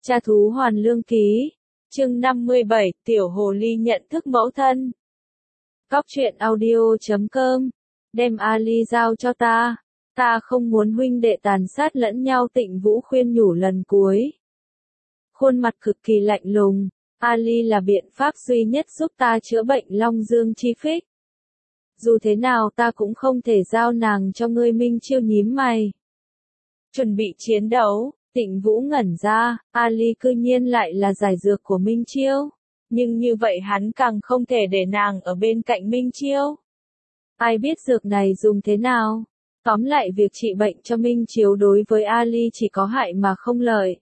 Cha thú Hoàn Lương Ký, chương 57, Tiểu Hồ Ly nhận thức mẫu thân. Cóc truyện audio.com, đem Ali giao cho ta không muốn huynh đệ tàn sát lẫn nhau. Tịnh Vũ khuyên nhủ lần cuối. Khuôn mặt cực kỳ lạnh lùng, Ali là biện pháp duy nhất giúp ta chữa bệnh Long Dương chi phích. Dù thế nào ta cũng không thể giao nàng cho ngươi. Minh Chiêu nhím mày. Chuẩn bị chiến đấu. Tịnh Vũ ngẩn ra, Ali cư nhiên lại là giải dược của Minh Chiêu. Nhưng như vậy hắn càng không thể để nàng ở bên cạnh Minh Chiêu. Ai biết dược này dùng thế nào? Tóm lại việc trị bệnh cho Minh Chiêu đối với Ali chỉ có hại mà không lợi.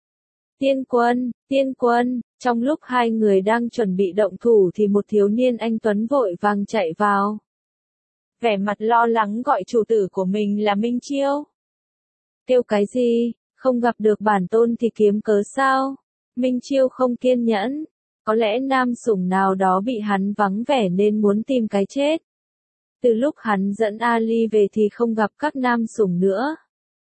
Tiên quân, trong lúc hai người đang chuẩn bị động thủ thì một thiếu niên anh tuấn vội vàng chạy vào. Vẻ mặt lo lắng gọi chủ tử của mình là Minh Chiêu. Kêu cái gì? Không gặp được bản tôn thì kiếm cớ sao? Minh Chiêu không kiên nhẫn. Có lẽ nam sủng nào đó bị hắn vắng vẻ nên muốn tìm cái chết. Từ lúc hắn dẫn Ali về thì không gặp các nam sủng nữa.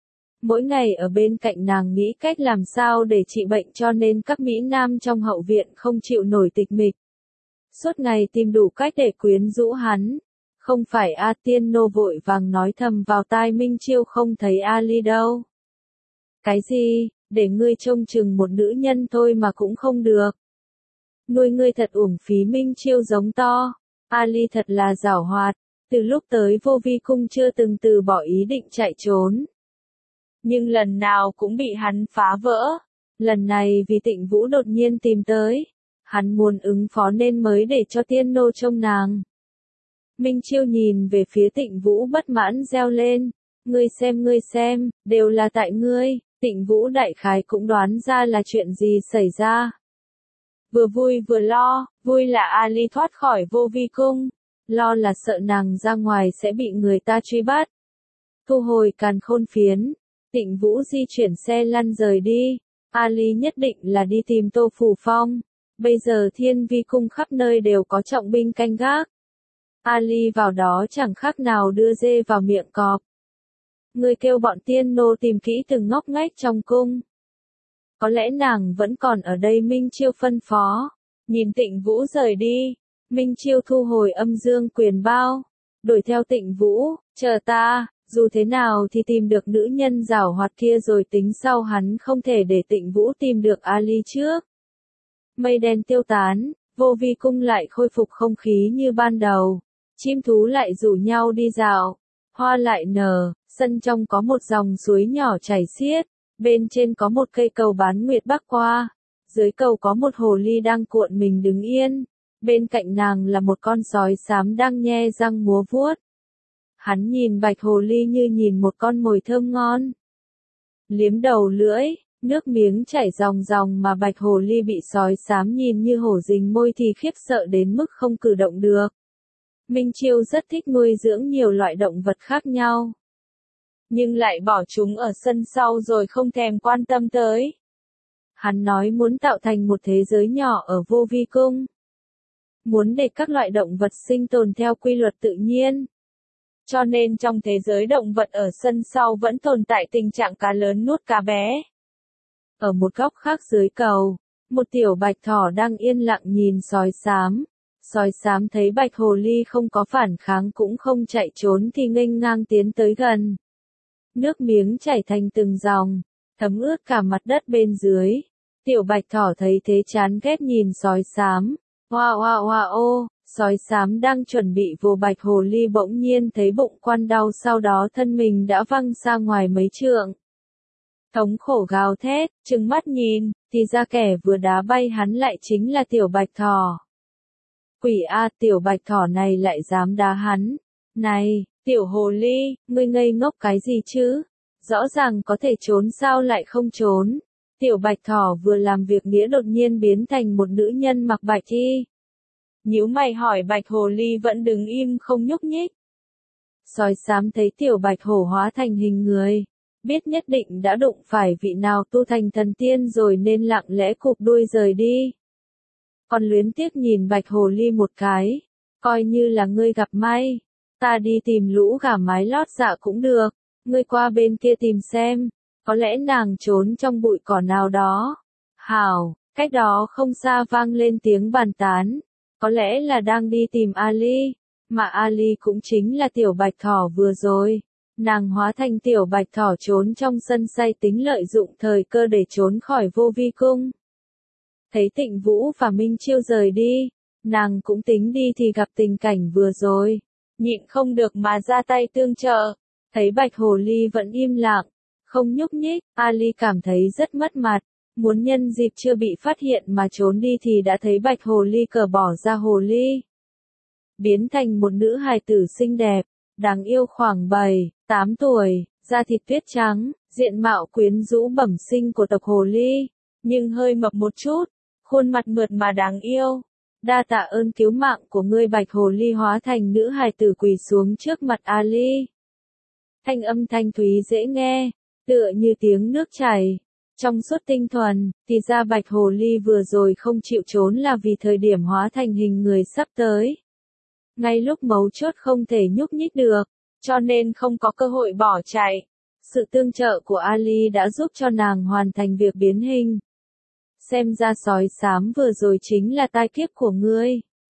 Mỗi ngày ở bên cạnh nàng nghĩ cách làm sao để trị bệnh cho nên các mỹ nam trong hậu viện không chịu nổi tịch mịch. Suốt ngày tìm đủ cách để quyến rũ hắn. Không phải A Tiên Nô vội vàng nói thầm vào tai Minh Chiêu không thấy Ali đâu. Cái gì, để ngươi trông chừng một nữ nhân thôi mà cũng không được. Nuôi ngươi thật uổng phí. Minh Chiêu giống to. Ali thật là giảo hoạt, từ lúc tới Vô Vi Cung chưa từng từ bỏ ý định chạy trốn. Nhưng lần nào cũng bị hắn phá vỡ. Lần này vì Tịnh Vũ đột nhiên tìm tới. Hắn muốn ứng phó nên mới để cho Tiên Nô trông nàng. Minh Chiêu nhìn về phía Tịnh Vũ bất mãn reo lên. Ngươi xem, đều là tại ngươi. Tịnh Vũ đại khái cũng đoán ra là chuyện gì xảy ra. Vừa vui vừa lo, vui là Ali thoát khỏi Vô Vi Cung, lo là sợ nàng ra ngoài sẽ bị người ta truy bắt. Thu hồi càn khôn phiến, Tịnh Vũ di chuyển xe lăn rời đi. Ali nhất định là đi tìm Tô Phủ Phong. Bây giờ Thiên Vi Cung khắp nơi đều có trọng binh canh gác. Ali vào đó chẳng khác nào đưa dê vào miệng cọp. Người kêu bọn tiên nô tìm kỹ từng ngóc ngách trong cung. Có lẽ nàng vẫn còn ở đây. Minh Chiêu phân phó. Nhìn Tịnh Vũ rời đi, Minh Chiêu thu hồi âm dương quyền bao. Đuổi theo Tịnh Vũ, chờ ta, dù thế nào thì tìm được nữ nhân giảo hoạt kia rồi tính sau. Hắn không thể để Tịnh Vũ tìm được Ali trước. Mây đen tiêu tán, Vô Vi Cung lại khôi phục không khí như ban đầu. Chim thú lại rủ nhau đi dạo, hoa lại nở. Sân trong có một dòng suối nhỏ chảy xiết, bên trên có một cây cầu bán nguyệt bắc qua, dưới cầu có một hồ ly đang cuộn mình đứng yên, bên cạnh nàng là một con sói xám đang nhe răng múa vuốt. Hắn nhìn bạch hồ ly như nhìn một con mồi thơm ngon. Liếm đầu lưỡi, nước miếng chảy ròng ròng mà bạch hồ ly bị sói xám nhìn như hổ rình môi thì khiếp sợ đến mức không cử động được. Minh Chiêu rất thích nuôi dưỡng nhiều loại động vật khác nhau. Nhưng lại bỏ chúng ở sân sau rồi không thèm quan tâm tới. Hắn nói muốn tạo thành một thế giới nhỏ ở Vô Vi Cung. Muốn để các loại động vật sinh tồn theo quy luật tự nhiên. Cho nên trong thế giới động vật ở sân sau vẫn tồn tại tình trạng cá lớn nuốt cá bé. Ở một góc khác dưới cầu, một tiểu bạch thỏ đang yên lặng nhìn sói xám. Sói xám thấy bạch hồ ly không có phản kháng cũng không chạy trốn thì nghênh ngang tiến tới gần. Nước miếng chảy thành từng dòng, thấm ướt cả mặt đất bên dưới. Tiểu bạch thỏ thấy thế chán ghét nhìn sói xám. Hoa hoa hoa ô, sói xám đang chuẩn bị vồ bạch hồ ly bỗng nhiên thấy bụng quan đau, sau đó thân mình đã văng ra ngoài mấy trượng. Thống khổ gào thét, trừng mắt nhìn, thì ra kẻ vừa đá bay hắn lại chính là tiểu bạch thỏ. Quỷ a, tiểu bạch thỏ này lại dám đá hắn. Này, tiểu hồ ly, ngươi ngây ngốc cái gì chứ? Rõ ràng có thể trốn sao lại không trốn? Tiểu bạch thỏ vừa làm việc nghĩa đột nhiên biến thành một nữ nhân mặc bạch y. Nhíu mày hỏi bạch hồ ly vẫn đứng im không nhúc nhích. Sói xám thấy tiểu bạch hổ hóa thành hình người. Biết nhất định đã đụng phải vị nào tu thành thần tiên rồi nên lặng lẽ cụp đuôi rời đi. Còn luyến tiếc nhìn bạch hồ ly một cái. Coi như là ngươi gặp may. Ta đi tìm lũ gà mái lót dạ cũng được. Ngươi qua bên kia tìm xem. Có lẽ nàng trốn trong bụi cỏ nào đó. Hảo, cách đó không xa vang lên tiếng bàn tán. Có lẽ là đang đi tìm Ali, mà Ali cũng chính là tiểu bạch thỏ vừa rồi. Nàng hóa thành tiểu bạch thỏ trốn trong sân say tính lợi dụng thời cơ để trốn khỏi vô vi cung. Thấy Tịnh Vũ và Minh Chiêu rời đi, nàng cũng tính đi thì gặp tình cảnh vừa rồi. Nhịn không được mà ra tay tương trợ. Thấy bạch hồ ly vẫn im lặng, không nhúc nhích, Ali cảm thấy rất mất mặt. Muốn nhân dịp chưa bị phát hiện mà trốn đi thì đã thấy bạch hồ ly cởi bỏ ra hồ ly. Biến thành một nữ hài tử xinh đẹp, đáng yêu khoảng 7, 8 tuổi, da thịt tuyết trắng, diện mạo quyến rũ bẩm sinh của tộc hồ ly, nhưng hơi mập một chút, khuôn mặt mượt mà đáng yêu. Đa tạ ơn cứu mạng của ngươi, bạch hồ ly hóa thành nữ hài tử quỳ xuống trước mặt Ali. Thanh âm thanh thúy dễ nghe, tựa như tiếng nước chảy. Trong suốt tinh thuần, thì ra bạch hồ ly vừa rồi không chịu trốn là vì thời điểm hóa thành hình người sắp tới. Ngay lúc mấu chốt không thể nhúc nhích được, cho nên không có cơ hội bỏ chạy. Sự tương trợ của Ali đã giúp cho nàng hoàn thành việc biến hình. Xem ra sói xám vừa rồi chính là tai kiếp của ngươi.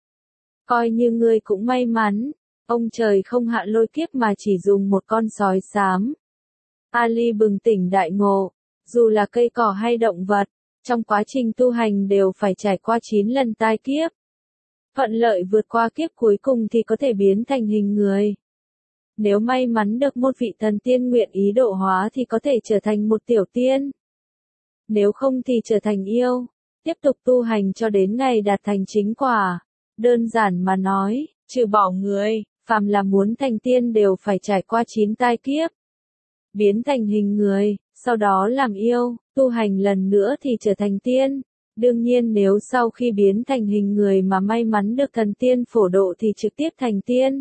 Coi như ngươi cũng may mắn, ông trời không hạ lôi kiếp mà chỉ dùng một con sói xám. Ali bừng tỉnh đại ngộ, dù là cây cỏ hay động vật, trong quá trình tu hành đều phải trải qua 9 lần tai kiếp. Thuận lợi vượt qua kiếp cuối cùng thì có thể biến thành hình người. Nếu may mắn được một vị thần tiên nguyện ý độ hóa thì có thể trở thành một tiểu tiên. Nếu không thì trở thành yêu, tiếp tục tu hành cho đến ngày đạt thành chính quả. Đơn giản mà nói, trừ bỏ người, phàm là muốn thành tiên đều phải trải qua 9 tai kiếp. Biến thành hình người, sau đó làm yêu, tu hành lần nữa thì trở thành tiên. Đương nhiên nếu sau khi biến thành hình người mà may mắn được thần tiên phổ độ thì trực tiếp thành tiên.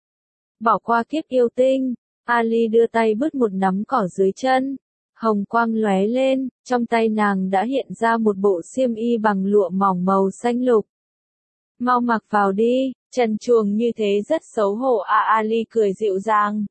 Bỏ qua kiếp yêu tinh, Ali đưa tay bứt một nắm cỏ dưới chân. Hồng quang lóe lên, trong tay nàng đã hiện ra một bộ xiêm y bằng lụa mỏng màu xanh lục. Mau mặc vào đi, trần truồng như thế rất xấu hổ. Ali cười dịu dàng.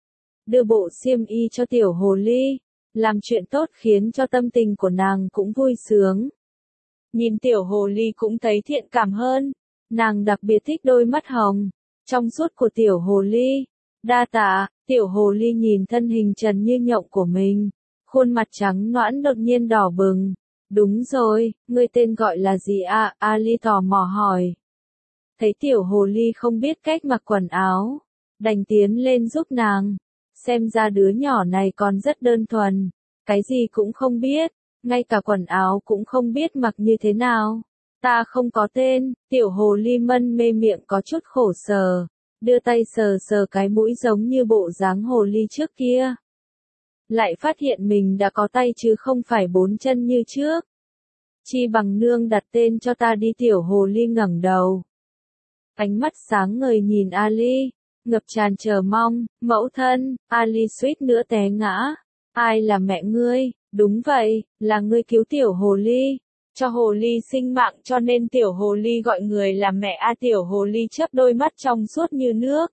Đưa bộ xiêm y cho tiểu hồ ly, làm chuyện tốt khiến cho tâm tình của nàng cũng vui sướng. Nhìn tiểu hồ ly cũng thấy thiện cảm hơn, nàng đặc biệt thích đôi mắt hồng, trong suốt của tiểu hồ ly. Đa tạ, tiểu hồ ly nhìn thân hình trần như nhộng của mình, khuôn mặt trắng nõn đột nhiên đỏ bừng. Đúng rồi, ngươi tên gọi là gì ạ? Ali tò mò hỏi. Thấy tiểu hồ ly không biết cách mặc quần áo, đành tiến lên giúp nàng. Xem ra đứa nhỏ này còn rất đơn thuần, cái gì cũng không biết, ngay cả quần áo cũng không biết mặc như thế nào. Ta không có tên, tiểu hồ ly mân mê miệng có chút khổ sở, đưa tay sờ sờ cái mũi giống như bộ dáng hồ ly trước kia. Lại phát hiện mình đã có tay chứ không phải 4 chân như trước. Chi bằng nương đặt tên cho ta đi, tiểu hồ ly ngẩng đầu. Ánh mắt sáng ngời nhìn Ali, ngập tràn chờ mong. Mẫu thân, Ali suýt nữa té ngã. Ai là mẹ ngươi? Đúng vậy, là ngươi cứu tiểu hồ ly, cho hồ ly sinh mạng cho nên tiểu hồ ly gọi người là mẹ. Tiểu hồ ly chớp đôi mắt trong suốt như nước.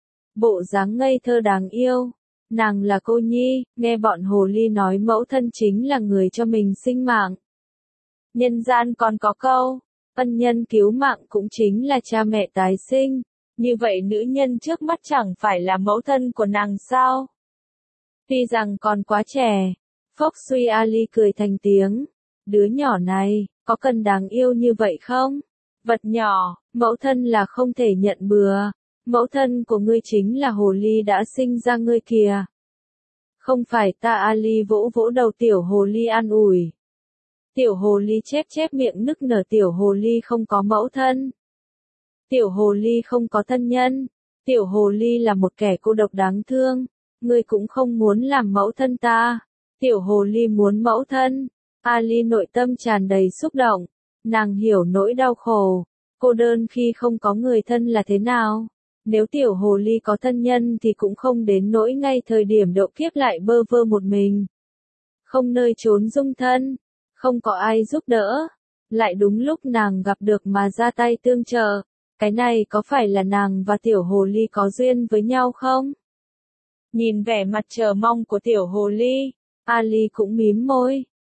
Bộ dáng ngây thơ đáng yêu. Nàng là cô nhi, nghe bọn hồ ly nói mẫu thân chính là người cho mình sinh mạng. Nhân gian còn có câu, ân nhân cứu mạng cũng chính là cha mẹ tái sinh. Như vậy nữ nhân trước mắt chẳng phải là mẫu thân của nàng sao? Tuy rằng còn quá trẻ, phốc suy Ali cười thành tiếng. Đứa nhỏ này, có cần đáng yêu như vậy không? Vật nhỏ, mẫu thân là không thể nhận bừa. Mẫu thân của ngươi chính là hồ ly đã sinh ra ngươi kìa. Không phải ta. Ali vỗ vỗ đầu tiểu hồ ly an ủi. Tiểu hồ ly chép chép miệng nức nở. Tiểu hồ ly không có mẫu thân. Tiểu hồ ly không có thân nhân. Tiểu hồ ly là một kẻ cô độc đáng thương. Ngươi cũng không muốn làm mẫu thân ta. Tiểu hồ ly muốn mẫu thân. Ali nội tâm tràn đầy xúc động. Nàng hiểu nỗi đau khổ, cô đơn khi không có người thân là thế nào. Nếu tiểu hồ ly có thân nhân thì cũng không đến nỗi ngay thời điểm độ kiếp lại bơ vơ một mình. Không nơi trốn dung thân, không có ai giúp đỡ. Lại đúng lúc nàng gặp được mà ra tay tương trợ. Cái này có phải là nàng và tiểu hồ ly có duyên với nhau không? Nhìn vẻ mặt chờ mong của tiểu hồ ly, Ali cũng mím môi.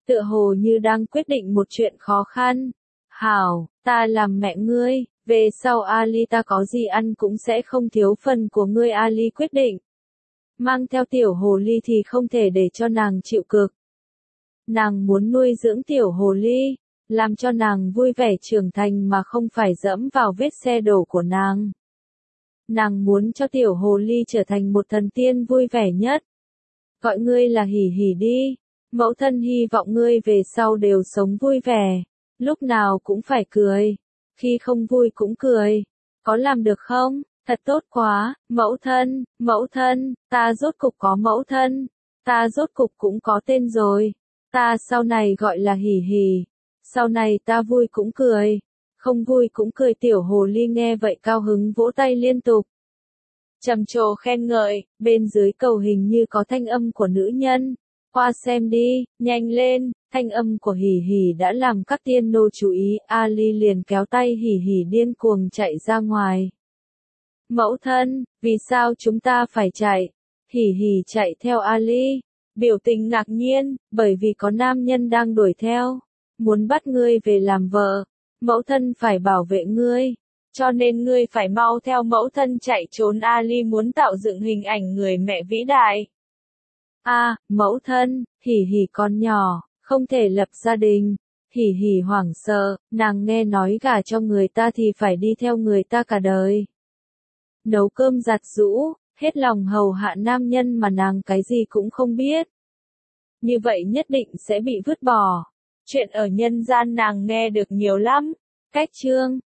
tựa hồ như đang quyết định một chuyện khó khăn. Hảo, ta làm mẹ ngươi, về sau Ali ta có gì ăn cũng sẽ không thiếu phần của ngươi. Ali quyết định. Mang theo tiểu hồ ly thì không thể để cho nàng chịu cực. Nàng muốn nuôi dưỡng tiểu hồ ly, làm cho nàng vui vẻ trưởng thành mà không phải dẫm vào vết xe đổ của nàng. Nàng muốn cho tiểu hồ ly trở thành một thần tiên vui vẻ nhất. Gọi ngươi là Hỉ Hỉ đi. Mẫu thân hy vọng ngươi về sau đều sống vui vẻ. Lúc nào cũng phải cười. Khi không vui cũng cười. Có làm được không? Thật tốt quá, mẫu thân, ta rốt cục có mẫu thân. Ta rốt cục cũng có tên rồi. Ta sau này gọi là Hỉ Hỉ. Sau này ta vui cũng cười. Không vui cũng cười. Tiểu hồ ly nghe vậy cao hứng vỗ tay liên tục. Trầm trồ khen ngợi, bên dưới cầu hình như có thanh âm của nữ nhân. Qua xem đi, nhanh lên, thanh âm của Hỉ Hỉ đã làm các tiên nô chú ý. Ali liền kéo tay Hỉ Hỉ điên cuồng chạy ra ngoài. Mẫu thân, vì sao chúng ta phải chạy? Hỉ Hỉ chạy theo Ali, biểu tình ngạc nhiên, bởi vì có nam nhân đang đuổi theo, muốn bắt ngươi về làm vợ. Mẫu thân phải bảo vệ ngươi, cho nên ngươi phải mau theo mẫu thân chạy trốn. Ali muốn tạo dựng hình ảnh người mẹ vĩ đại. Mẫu thân, Hỉ Hỉ còn nhỏ, không thể lập gia đình. Hỉ Hỉ hoảng sợ, nàng nghe nói gả cho người ta thì phải đi theo người ta cả đời. Nấu cơm giặt giũ, hết lòng hầu hạ nam nhân mà nàng cái gì cũng không biết. Như vậy nhất định sẽ bị vứt bỏ. Chuyện ở nhân gian nàng nghe được nhiều lắm. Cách chương